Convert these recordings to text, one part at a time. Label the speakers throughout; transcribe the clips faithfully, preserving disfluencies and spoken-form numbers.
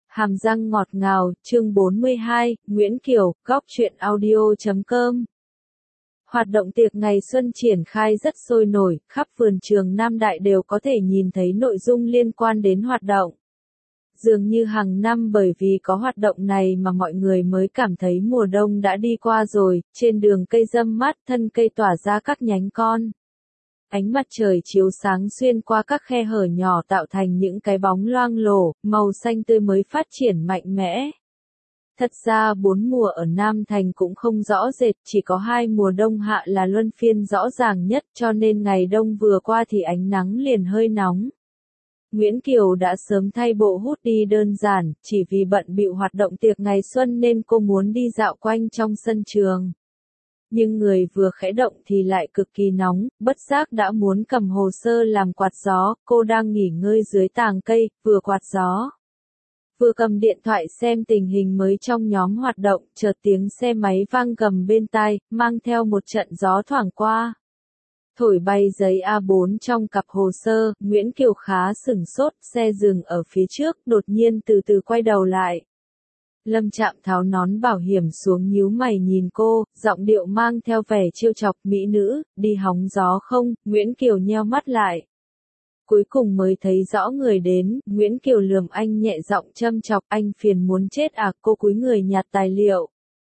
Speaker 1: Hàm răng ngọt ngào, chương bốn mươi hai, Nguyễn Kiều, góc truyện audio chấm com. Hoạt động tiệc ngày xuân triển khai rất sôi nổi, khắp vườn trường Nam Đại đều có thể nhìn thấy nội dung liên quan đến hoạt động. Dường như hàng năm bởi vì có hoạt động này mà mọi người mới cảm thấy mùa đông đã đi qua rồi, trên đường cây râm mát, thân cây tỏa ra các nhánh con. Ánh mặt trời chiếu sáng xuyên qua các khe hở nhỏ tạo thành những cái bóng loang lổ, màu xanh tươi mới phát triển mạnh mẽ. Thật ra bốn mùa ở Nam Thành cũng không rõ rệt, chỉ có hai mùa đông hạ là luân phiên rõ ràng nhất, cho nên ngày đông vừa qua thì ánh nắng liền hơi nóng. Nguyễn Kiều đã sớm thay bộ hoodie đơn giản, chỉ vì bận bịu hoạt động tiệc ngày xuân nên cô muốn đi dạo quanh trong sân trường. Nhưng người vừa khẽ động thì lại cực kỳ nóng, bất giác đã muốn cầm hồ sơ làm quạt gió, cô đang nghỉ ngơi dưới tàng cây, vừa quạt gió. Vừa cầm điện thoại xem tình hình mới trong nhóm hoạt động, chợt tiếng xe máy vang gầm bên tai, mang theo một trận gió thoảng qua. Thổi bay giấy A bốn trong cặp hồ sơ, Nguyễn Kiều khá sửng sốt, xe dừng ở phía trước, đột nhiên từ từ quay đầu lại. Lâm Trạm tháo nón bảo hiểm xuống nhíu mày nhìn cô, giọng điệu mang theo vẻ trêu chọc, mỹ nữ, đi hóng gió không? Nguyễn Kiều nheo mắt lại. Cuối cùng mới thấy rõ người đến, Nguyễn Kiều lườm anh nhẹ giọng châm chọc, anh phiền muốn chết à? Cô cúi người nhặt tài liệu.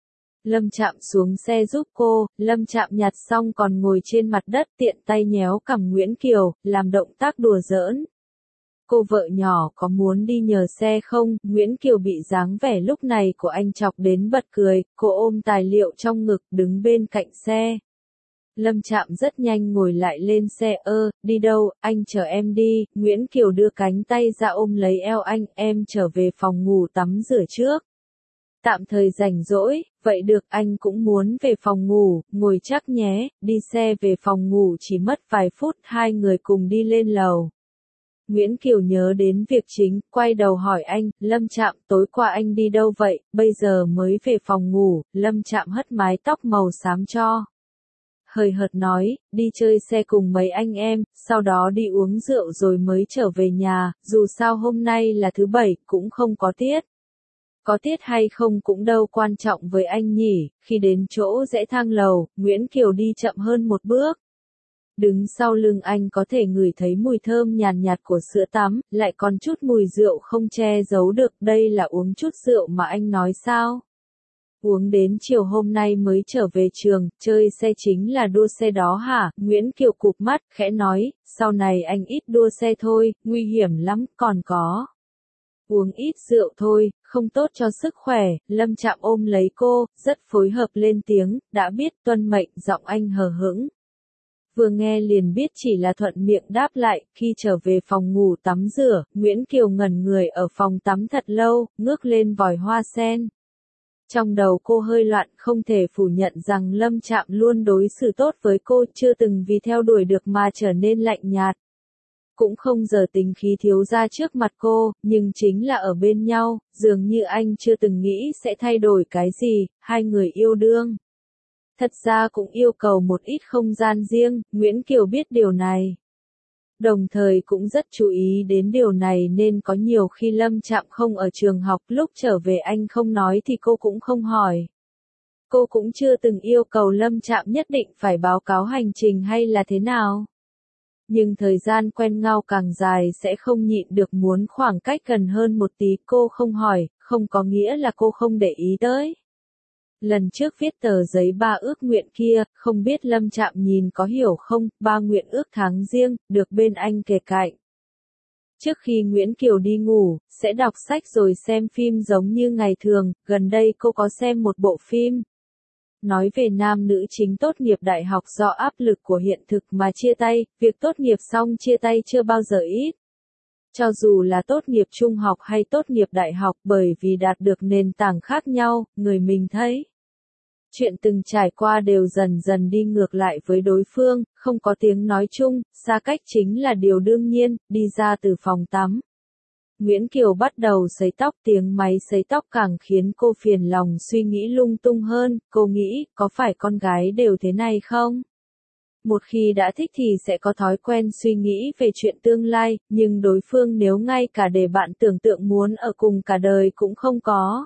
Speaker 1: Lâm Trạm xuống xe giúp cô, Lâm Trạm nhặt xong còn ngồi trên mặt đất tiện tay nhéo cằm Nguyễn Kiều, làm động tác đùa giỡn. Cô vợ nhỏ có muốn đi nhờ xe không? Nguyễn Kiều bị dáng vẻ lúc này của anh chọc đến bật cười, cô ôm tài liệu trong ngực đứng bên cạnh xe. Lâm Trạm rất nhanh ngồi lại lên xe. Ơ, đi đâu, anh chở em đi. Nguyễn Kiều đưa cánh tay ra ôm lấy eo anh, em trở về phòng ngủ tắm rửa trước. Tạm thời rảnh rỗi, vậy được, anh cũng muốn về phòng ngủ, ngồi chắc nhé. Đi xe về phòng ngủ chỉ mất vài phút, hai người cùng đi lên lầu. Nguyễn Kiều nhớ đến việc chính, quay đầu hỏi anh, Lâm Trạm, tối qua anh đi đâu vậy, bây giờ mới về phòng ngủ. Lâm Trạm hất mái tóc màu xám cho. Hời hợt nói, đi chơi xe cùng mấy anh em, sau đó đi uống rượu rồi mới trở về nhà, dù sao hôm nay là thứ bảy, cũng không có tiết. Có tiết hay không cũng đâu quan trọng với anh nhỉ. Khi đến chỗ rẽ thang lầu, Nguyễn Kiều đi chậm hơn một bước. Đứng sau lưng anh có thể ngửi thấy mùi thơm nhàn nhạt của sữa tắm, lại còn chút mùi rượu không che giấu được, đây là uống chút rượu mà anh nói sao? Uống đến chiều hôm nay mới trở về trường, chơi xe chính là đua xe đó hả? Nguyễn Kiều cụp mắt, khẽ nói, sau này anh ít đua xe thôi, nguy hiểm lắm, còn có. Uống ít rượu thôi, không tốt cho sức khỏe. Lâm Trạm ôm lấy cô, rất phối hợp lên tiếng, đã biết, tuân mệnh, giọng anh hờ hững. Vừa nghe liền biết chỉ là thuận miệng đáp lại. Khi trở về phòng ngủ tắm rửa, Nguyễn Kiều ngẩn người ở phòng tắm thật lâu, ngước lên vòi hoa sen. Trong đầu cô hơi loạn, không thể phủ nhận rằng Lâm Trạm luôn đối xử tốt với cô, chưa từng vì theo đuổi được mà trở nên lạnh nhạt. Cũng không giờ tính khí thiếu ra trước mặt cô, nhưng chính là ở bên nhau, dường như anh chưa từng nghĩ sẽ thay đổi cái gì, hai người yêu đương. Thật ra cũng yêu cầu một ít không gian riêng, Nguyễn Kiều biết điều này. Đồng thời cũng rất chú ý đến điều này nên có nhiều khi Lâm Trạm không ở trường học, lúc trở về anh không nói thì cô cũng không hỏi. Cô cũng chưa từng yêu cầu Lâm Trạm nhất định phải báo cáo hành trình hay là thế nào. Nhưng thời gian quen nhau càng dài sẽ không nhịn được muốn khoảng cách gần hơn một tí. Cô không hỏi, không có nghĩa là cô không để ý tới. Lần trước viết tờ giấy ba ước nguyện kia, không biết Lâm Trạm nhìn có hiểu không, ba nguyện ước tháng riêng, được bên anh kề cạnh. Trước khi Nguyễn Kiều đi ngủ, sẽ đọc sách rồi xem phim giống như ngày thường, gần đây cô có xem một bộ phim. Nói về nam nữ chính tốt nghiệp đại học do áp lực của hiện thực mà chia tay, việc tốt nghiệp xong chia tay chưa bao giờ ít. Cho dù là tốt nghiệp trung học hay tốt nghiệp đại học, bởi vì đạt được nền tảng khác nhau, người mình thấy. Chuyện từng trải qua đều dần dần đi ngược lại với đối phương, không có tiếng nói chung, xa cách chính là điều đương nhiên. Đi ra từ phòng tắm. Nguyễn Kiều bắt đầu sấy tóc, tiếng máy sấy tóc càng khiến cô phiền lòng suy nghĩ lung tung hơn, cô nghĩ, có phải con gái đều thế này không? Một khi đã thích thì sẽ có thói quen suy nghĩ về chuyện tương lai, nhưng đối phương nếu ngay cả để bạn tưởng tượng muốn ở cùng cả đời cũng không có.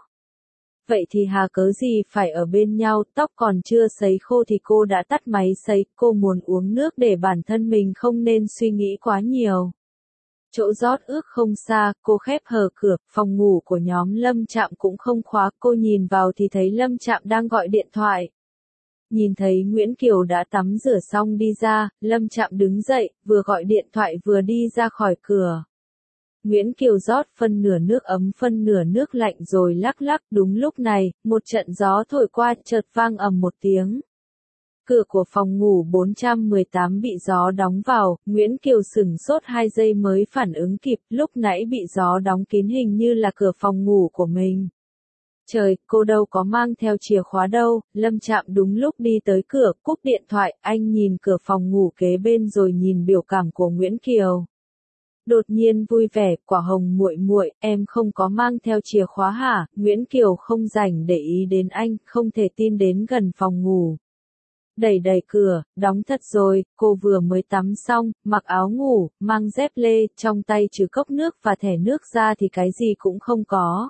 Speaker 1: Vậy thì hà cớ gì phải ở bên nhau, tóc còn chưa sấy khô thì cô đã tắt máy sấy, cô muốn uống nước để bản thân mình không nên suy nghĩ quá nhiều. Chỗ rót ước không xa, cô khép hờ cửa, phòng ngủ của nhóm Lâm Trạm cũng không khóa, cô nhìn vào thì thấy Lâm Trạm đang gọi điện thoại. Nhìn thấy Nguyễn Kiều đã tắm rửa xong đi ra, Lâm Trạm đứng dậy, vừa gọi điện thoại vừa đi ra khỏi cửa. Nguyễn Kiều rót phân nửa nước ấm phân nửa nước lạnh rồi lắc lắc, đúng lúc này, một trận gió thổi qua, chợt vang ầm một tiếng. Cửa của phòng ngủ bốn trăm mười tám bị gió đóng vào, Nguyễn Kiều sửng sốt hai giây mới phản ứng kịp, lúc nãy bị gió đóng kín hình như là cửa phòng ngủ của mình. Trời, cô đâu có mang theo chìa khóa đâu, Lâm Trạm đúng lúc đi tới cửa, cúp điện thoại, anh nhìn cửa phòng ngủ kế bên rồi nhìn biểu cảm của Nguyễn Kiều. Đột nhiên vui vẻ, Quả Hồng muội muội, em không có mang theo chìa khóa hả? Nguyễn Kiều không rảnh để ý đến anh, không thể tin đến gần phòng ngủ. Đẩy đẩy cửa, đóng thật rồi, cô vừa mới tắm xong, mặc áo ngủ, mang dép lê, trong tay trừ cốc nước và thẻ nước ra thì cái gì cũng không có.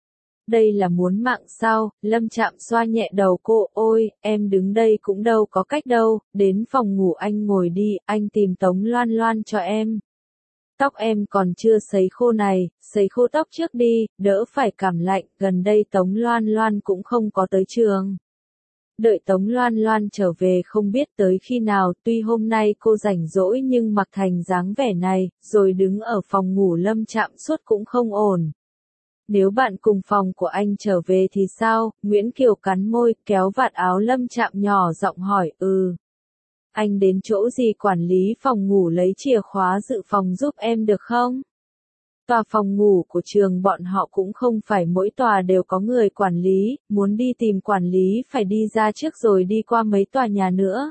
Speaker 1: Đây là muốn mạng sao? Lâm Trạm xoa nhẹ đầu cô, ôi, em đứng đây cũng đâu có cách đâu, đến phòng ngủ anh ngồi đi, anh tìm Tống Loan Loan cho em. Tóc em còn chưa sấy khô này, sấy khô tóc trước đi, đỡ phải cảm lạnh, gần đây Tống Loan Loan cũng không có tới trường. Đợi Tống Loan Loan trở về không biết tới khi nào, tuy hôm nay cô rảnh rỗi nhưng mặc thành dáng vẻ này, rồi đứng ở phòng ngủ Lâm Trạm suốt cũng không ổn. Nếu bạn cùng phòng của anh trở về thì sao? Nguyễn Kiều cắn môi, kéo vạt áo Lâm Trạm nhỏ giọng hỏi, ừ. Anh đến chỗ gì quản lý phòng ngủ lấy chìa khóa dự phòng giúp em được không? Tòa phòng ngủ của trường bọn họ cũng không phải mỗi tòa đều có người quản lý, muốn đi tìm quản lý phải đi ra trước rồi đi qua mấy tòa nhà nữa.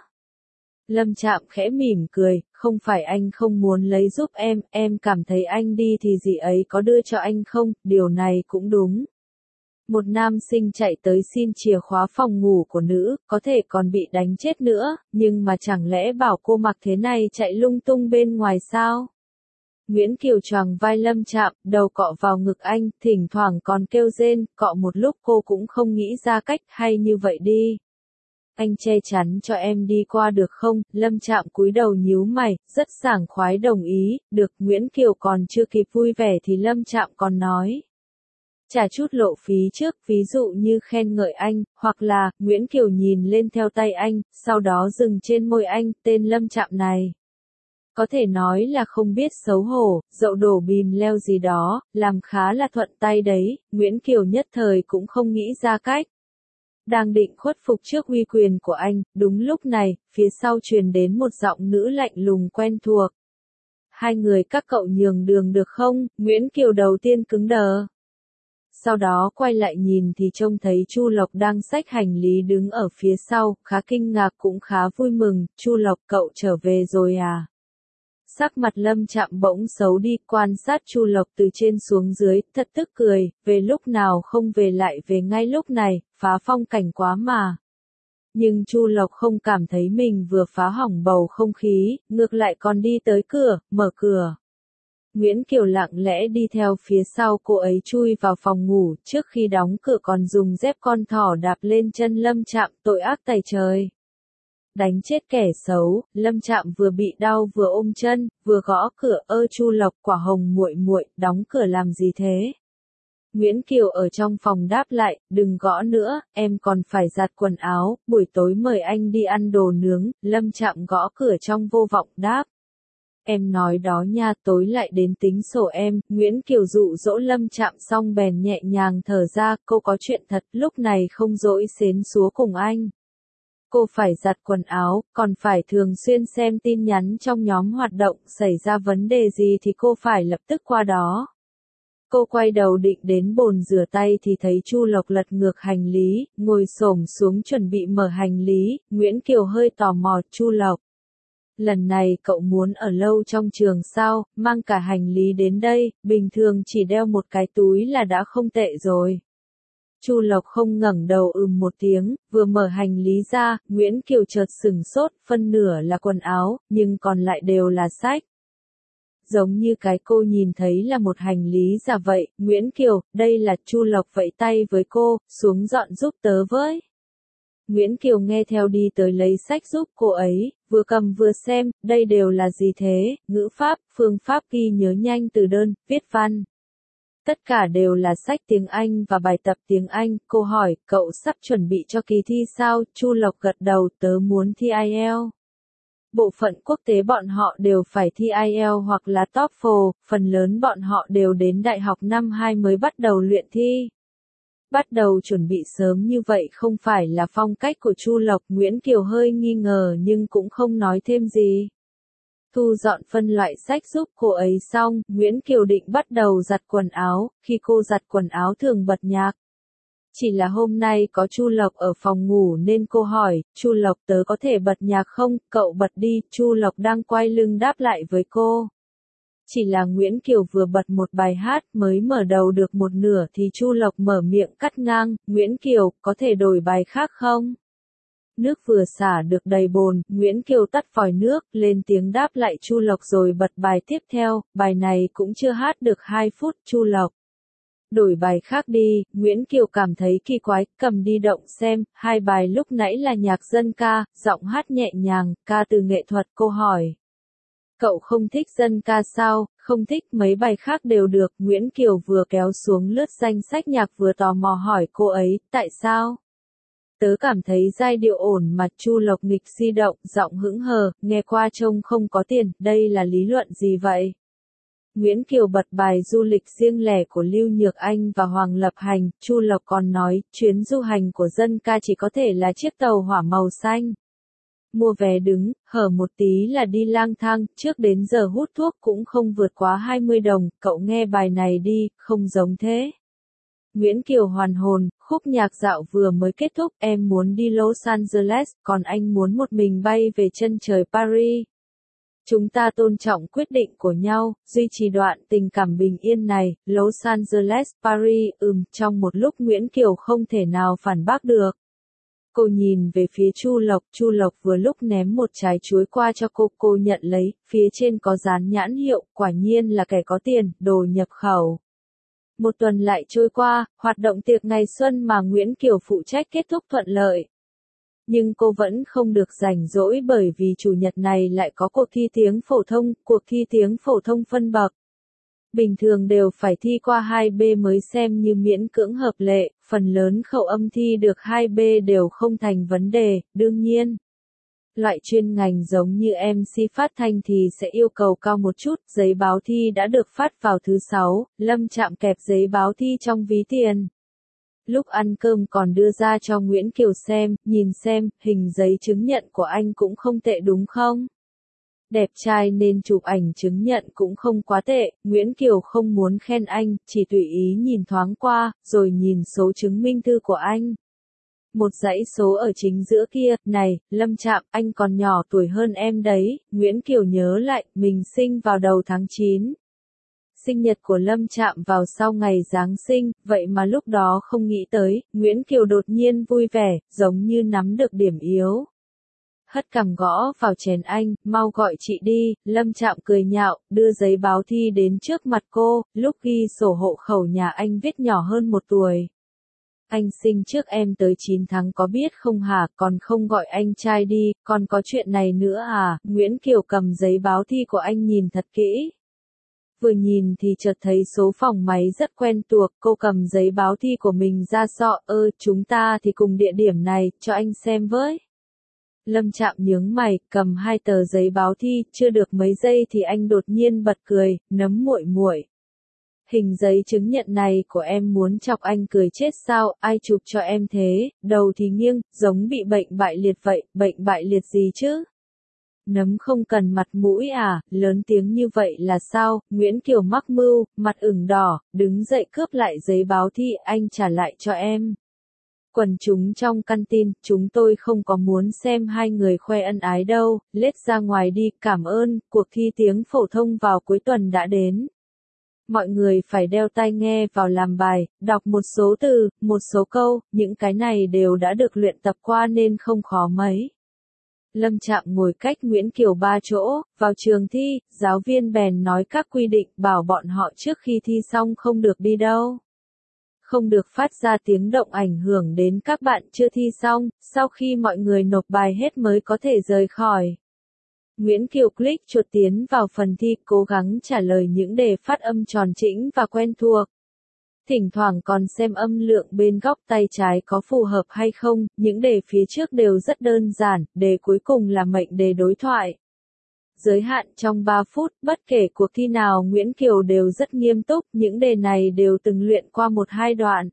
Speaker 1: Lâm Trạm khẽ mỉm cười, không phải anh không muốn lấy giúp em, em cảm thấy anh đi thì gì ấy có đưa cho anh không, điều này cũng đúng. Một nam sinh chạy tới xin chìa khóa phòng ngủ của nữ, có thể còn bị đánh chết nữa, nhưng mà chẳng lẽ bảo cô mặc thế này chạy lung tung bên ngoài sao? Nguyễn Kiều choàng vai Lâm Trạm, đầu cọ vào ngực anh, thỉnh thoảng còn kêu rên, cọ một lúc cô cũng không nghĩ ra cách, hay như vậy đi. Anh che chắn cho em đi qua được không? Lâm Trạm cúi đầu nhíu mày, rất sảng khoái đồng ý, được. Nguyễn Kiều còn chưa kịp vui vẻ thì Lâm Trạm còn nói. Trả chút lộ phí trước, ví dụ như khen ngợi anh, hoặc là, Nguyễn Kiều nhìn lên theo tay anh, sau đó dừng trên môi anh, tên Lâm Trạm này. Có thể nói là không biết xấu hổ, dậu đổ bìm leo gì đó, làm khá là thuận tay đấy, Nguyễn Kiều nhất thời cũng không nghĩ ra cách. Đang định khuất phục trước uy quyền của anh, đúng lúc này, phía sau truyền đến một giọng nữ lạnh lùng quen thuộc. Hai người các cậu nhường đường được không? Nguyễn Kiều đầu tiên cứng đờ. Sau đó quay lại nhìn thì trông thấy Chu Lộc đang xách hành lý đứng ở phía sau, khá kinh ngạc cũng khá vui mừng, Chu Lộc cậu trở về rồi à? Sắc mặt Lâm Trạm bỗng xấu đi, quan sát Chu Lộc từ trên xuống dưới, thật tức cười, về lúc nào không về lại về ngay lúc này, phá phong cảnh quá mà. Nhưng Chu Lộc không cảm thấy mình vừa phá hỏng bầu không khí, ngược lại còn đi tới cửa, mở cửa. Nguyễn Kiều lặng lẽ đi theo phía sau cô ấy chui vào phòng ngủ, trước khi đóng cửa còn dùng dép con thỏ đạp lên chân Lâm Trạm, tội ác tày trời. Đánh chết kẻ xấu, Lâm Trạm vừa bị đau vừa ôm chân, vừa gõ cửa, ơ Chu Lộc, Quả Hồng muội muội, đóng cửa làm gì thế? Nguyễn Kiều ở trong phòng đáp lại, đừng gõ nữa, em còn phải giặt quần áo, buổi tối mời anh đi ăn đồ nướng. Lâm Trạm gõ cửa trong vô vọng đáp. Em nói đó nha, tối lại đến tính sổ em. Nguyễn Kiều dụ dỗ Lâm Trạm xong bèn nhẹ nhàng thở ra, cô có chuyện thật, lúc này không dỗi xến xúa cùng anh. Cô phải giặt quần áo, còn phải thường xuyên xem tin nhắn trong nhóm hoạt động, xảy ra vấn đề gì thì cô phải lập tức qua đó. Cô quay đầu định đến bồn rửa tay thì thấy Chu Lộc lật ngược hành lý, ngồi xổm xuống chuẩn bị mở hành lý, Nguyễn Kiều hơi tò mò, Chu Lộc. Lần này cậu muốn ở lâu trong trường sao, mang cả hành lý đến đây, bình thường chỉ đeo một cái túi là đã không tệ rồi. Chu Lộc không ngẩng đầu ừm một tiếng, vừa mở hành lý ra, Nguyễn Kiều chợt sửng sốt, phân nửa là quần áo, nhưng còn lại đều là sách. Giống như cái cô nhìn thấy là một hành lý giả vậy, Nguyễn Kiều, đây là. Chu Lộc vẫy tay với cô, xuống dọn giúp tớ với. Nguyễn Kiều nghe theo đi tới lấy sách giúp cô ấy, vừa cầm vừa xem, đây đều là gì thế, ngữ pháp, phương pháp ghi nhớ nhanh từ đơn, viết văn. Tất cả đều là sách tiếng Anh và bài tập tiếng Anh. Cô hỏi, cậu sắp chuẩn bị cho kỳ thi sao? Chu Lộc gật đầu, tớ muốn thi ai eo. Bộ phận quốc tế bọn họ đều phải thi ai eo hoặc là TOEFL, phần lớn bọn họ đều đến đại học năm hai mới bắt đầu luyện thi. Bắt đầu chuẩn bị sớm như vậy không phải là phong cách của Chu Lộc. Nguyễn Kiều hơi nghi ngờ nhưng cũng không nói thêm gì. Thu dọn phân loại sách giúp cô ấy xong, Nguyễn Kiều định bắt đầu giặt quần áo, khi cô giặt quần áo thường bật nhạc. Chỉ là hôm nay có Chu Lộc ở phòng ngủ nên cô hỏi, Chu Lộc tớ có thể bật nhạc không, cậu bật đi. Chu Lộc đang quay lưng đáp lại với cô. Chỉ là Nguyễn Kiều vừa bật một bài hát mới mở đầu được một nửa thì Chu Lộc mở miệng cắt ngang, Nguyễn Kiều, có thể đổi bài khác không? Nước vừa xả được đầy bồn, Nguyễn Kiều tắt vòi nước, lên tiếng đáp lại Chu Lộc rồi bật bài tiếp theo, bài này cũng chưa hát được hai phút, Chu Lộc. Đổi bài khác đi, Nguyễn Kiều cảm thấy kỳ quái, cầm đi động xem, hai bài lúc nãy là nhạc dân ca, giọng hát nhẹ nhàng, ca từ nghệ thuật. Cô hỏi. Cậu không thích dân ca sao? Không thích, mấy bài khác đều được. Nguyễn Kiều vừa kéo xuống lướt danh sách nhạc vừa tò mò hỏi cô ấy, tại sao? Tớ cảm thấy giai điệu ổn mà. Chu Lộc nghịch di động, giọng hững hờ, nghe qua trông không có tiền, đây là lý luận gì vậy? Nguyễn Kiều bật bài du lịch riêng lẻ của Lưu Nhược Anh và Hoàng Lập Hành. Chu Lộc còn nói, chuyến du hành của dân ca chỉ có thể là chiếc tàu hỏa màu xanh. Mua vé đứng, hở một tí là đi lang thang, trước đến giờ hút thuốc cũng không vượt quá hai mươi đồng, cậu nghe bài này đi, không giống thế. Nguyễn Kiều hoàn hồn, khúc nhạc dạo vừa mới kết thúc, em muốn đi Los Angeles, còn anh muốn một mình bay về chân trời Paris. Chúng ta tôn trọng quyết định của nhau, duy trì đoạn tình cảm bình yên này. Los Angeles, Paris, ừm, trong một lúc Nguyễn Kiều không thể nào phản bác được. Cô nhìn về phía Chu Lộc, Chu Lộc vừa lúc ném một trái chuối qua cho cô, cô nhận lấy, phía trên có dán nhãn hiệu, quả nhiên là kẻ có tiền, đồ nhập khẩu. Một tuần lại trôi qua, hoạt động tiệc ngày xuân mà Nguyễn Kiều phụ trách kết thúc thuận lợi. Nhưng cô vẫn không được rảnh rỗi bởi vì chủ nhật này lại có cuộc thi tiếng phổ thông, cuộc thi tiếng phổ thông phân bậc. Bình thường đều phải thi qua hai B mới xem như miễn cưỡng hợp lệ, phần lớn khẩu âm thi được hai B đều không thành vấn đề, đương nhiên. Loại chuyên ngành giống như em xê phát thanh thì sẽ yêu cầu cao một chút, giấy báo thi đã được phát vào thứ sáu, Lâm Trạm kẹp giấy báo thi trong ví tiền. Lúc ăn cơm còn đưa ra cho Nguyễn Kiều xem, nhìn xem, hình giấy chứng nhận của anh cũng không tệ đúng không? Đẹp trai nên chụp ảnh chứng nhận cũng không quá tệ. Nguyễn Kiều không muốn khen anh, chỉ tùy ý nhìn thoáng qua, rồi nhìn số chứng minh thư của anh. Một dãy số ở chính giữa kia, này, Lâm Trạm, anh còn nhỏ tuổi hơn em đấy. Nguyễn Kiều nhớ lại, mình sinh vào đầu tháng chín. Sinh nhật của Lâm Trạm vào sau ngày Giáng sinh, vậy mà lúc đó không nghĩ tới, Nguyễn Kiều đột nhiên vui vẻ, giống như nắm được điểm yếu. Hất cằm gõ vào chén anh, mau gọi chị đi. Lâm Trạm cười nhạo, đưa giấy báo thi đến trước mặt cô, lúc ghi sổ hộ khẩu nhà anh viết nhỏ hơn một tuổi. Anh sinh trước em tới chín tháng có biết không hả, còn không gọi anh trai đi, còn có chuyện này nữa à? Nguyễn Kiều cầm giấy báo thi của anh nhìn thật kỹ. Vừa nhìn thì chợt thấy số phòng máy rất quen thuộc, cô cầm giấy báo thi của mình ra sọ, ơ, chúng ta thì cùng địa điểm này, cho anh xem với. Lâm Trạm nhướng mày, cầm hai tờ giấy báo thi, chưa được mấy giây thì anh đột nhiên bật cười, nấm muội muội. Hình giấy chứng nhận này của em muốn chọc anh cười chết sao, ai chụp cho em thế, đầu thì nghiêng, giống bị bệnh bại liệt vậy, bệnh bại liệt gì chứ? Nấm không cần mặt mũi à, lớn tiếng như vậy là sao? Nguyễn Kiều mắc mưu, mặt ửng đỏ, đứng dậy cướp lại giấy báo thi, anh trả lại cho em. Quần chúng trong căn tin, chúng tôi không có muốn xem hai người khoe ân ái đâu, lết ra ngoài đi, cảm ơn, cuộc thi tiếng phổ thông vào cuối tuần đã đến. Mọi người phải đeo tai nghe vào làm bài, đọc một số từ, một số câu, những cái này đều đã được luyện tập qua nên không khó mấy. Lâm Trạm ngồi cách Nguyễn Kiều ba chỗ, vào trường thi, giáo viên bèn nói các quy định bảo bọn họ trước khi thi xong không được đi đâu. Không được phát ra tiếng động ảnh hưởng đến các bạn chưa thi xong, sau khi mọi người nộp bài hết mới có thể rời khỏi. Nguyễn Kiều click chuột tiến vào phần thi, cố gắng trả lời những đề phát âm tròn chỉnh và quen thuộc. Thỉnh thoảng còn xem âm lượng bên góc tay trái có phù hợp hay không, những đề phía trước đều rất đơn giản, đề cuối cùng là mệnh đề đối thoại. Giới hạn trong ba phút, bất kể cuộc thi nào Nguyễn Kiều đều rất nghiêm túc, những đề này đều từng luyện qua một hai đoạn.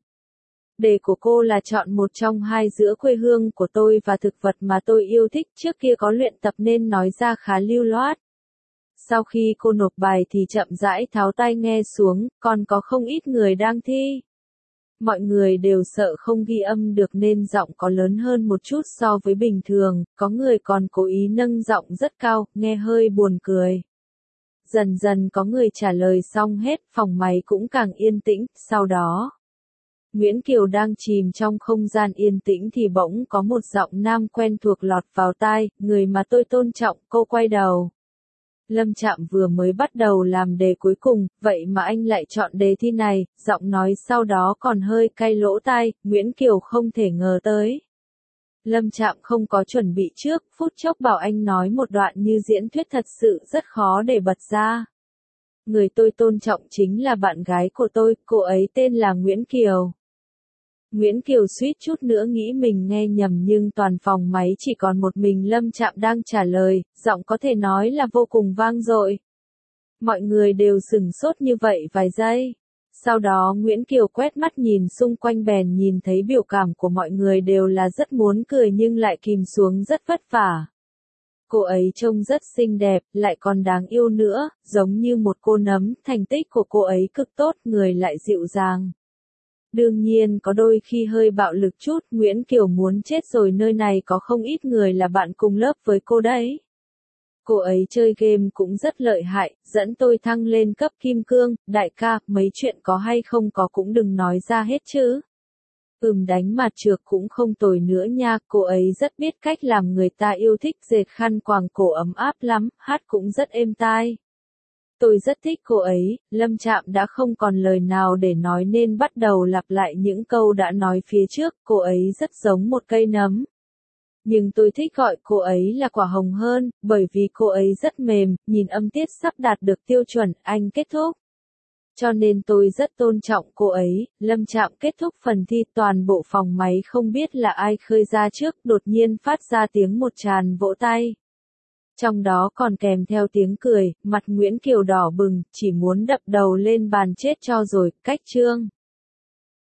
Speaker 1: Đề của cô là chọn một trong hai giữa quê hương của tôi và thực vật mà tôi yêu thích, trước kia có luyện tập nên nói ra khá lưu loát. Sau khi cô nộp bài thì chậm rãi tháo tai nghe xuống, còn có không ít người đang thi. Mọi người đều sợ không ghi âm được nên giọng có lớn hơn một chút so với bình thường, có người còn cố ý nâng giọng rất cao, nghe hơi buồn cười. Dần dần có người trả lời xong hết, phòng máy cũng càng yên tĩnh, sau đó. Nguyễn Kiều đang chìm trong không gian yên tĩnh thì bỗng có một giọng nam quen thuộc lọt vào tai, người mà tôi tôn trọng, cô quay đầu. Lâm Trạm vừa mới bắt đầu làm đề cuối cùng, vậy mà anh lại chọn đề thi này, giọng nói sau đó còn hơi cay lỗ tai, Nguyễn Kiều không thể ngờ tới. Lâm Trạm không có chuẩn bị trước, phút chốc bảo anh nói một đoạn như diễn thuyết thật sự rất khó để bật ra. Người tôi tôn trọng chính là bạn gái của tôi, cô ấy tên là Nguyễn Kiều. Nguyễn Kiều suýt chút nữa nghĩ mình nghe nhầm nhưng toàn phòng máy chỉ còn một mình Lâm Trạm đang trả lời, giọng có thể nói là vô cùng vang dội. Mọi người đều sửng sốt như vậy vài giây. Sau đó Nguyễn Kiều quét mắt nhìn xung quanh bèn nhìn thấy biểu cảm của mọi người đều là rất muốn cười nhưng lại kìm xuống rất vất vả. Cô ấy trông rất xinh đẹp, lại còn đáng yêu nữa, giống như một cô nấm, thành tích của cô ấy cực tốt, người lại dịu dàng. Đương nhiên có đôi khi hơi bạo lực chút, Nguyễn Kiều muốn chết rồi, nơi này có không ít người là bạn cùng lớp với cô đấy. Cô ấy chơi game cũng rất lợi hại, dẫn tôi thăng lên cấp kim cương, đại ca, mấy chuyện có hay không có cũng đừng nói ra hết chứ. Ừm, đánh mặt trược cũng không tồi nữa nha, cô ấy rất biết cách làm người ta yêu thích, dệt khăn quàng cổ ấm áp lắm, hát cũng rất êm tai. Tôi rất thích cô ấy. Lâm Trạm đã không còn lời nào để nói nên bắt đầu lặp lại những câu đã nói phía trước, cô ấy rất giống một cây nấm. Nhưng tôi thích gọi cô ấy là quả hồng hơn, bởi vì cô ấy rất mềm, nhìn âm tiết sắp đạt được tiêu chuẩn, anh kết thúc. Cho nên tôi rất tôn trọng cô ấy. Lâm Trạm kết thúc phần thi, toàn bộ phòng máy không biết là ai khơi ra trước, đột nhiên phát ra tiếng một tràng vỗ tay. Trong đó còn kèm theo tiếng cười, mặt Nguyễn Kiều đỏ bừng, chỉ muốn đập đầu lên bàn chết cho rồi, cách chương.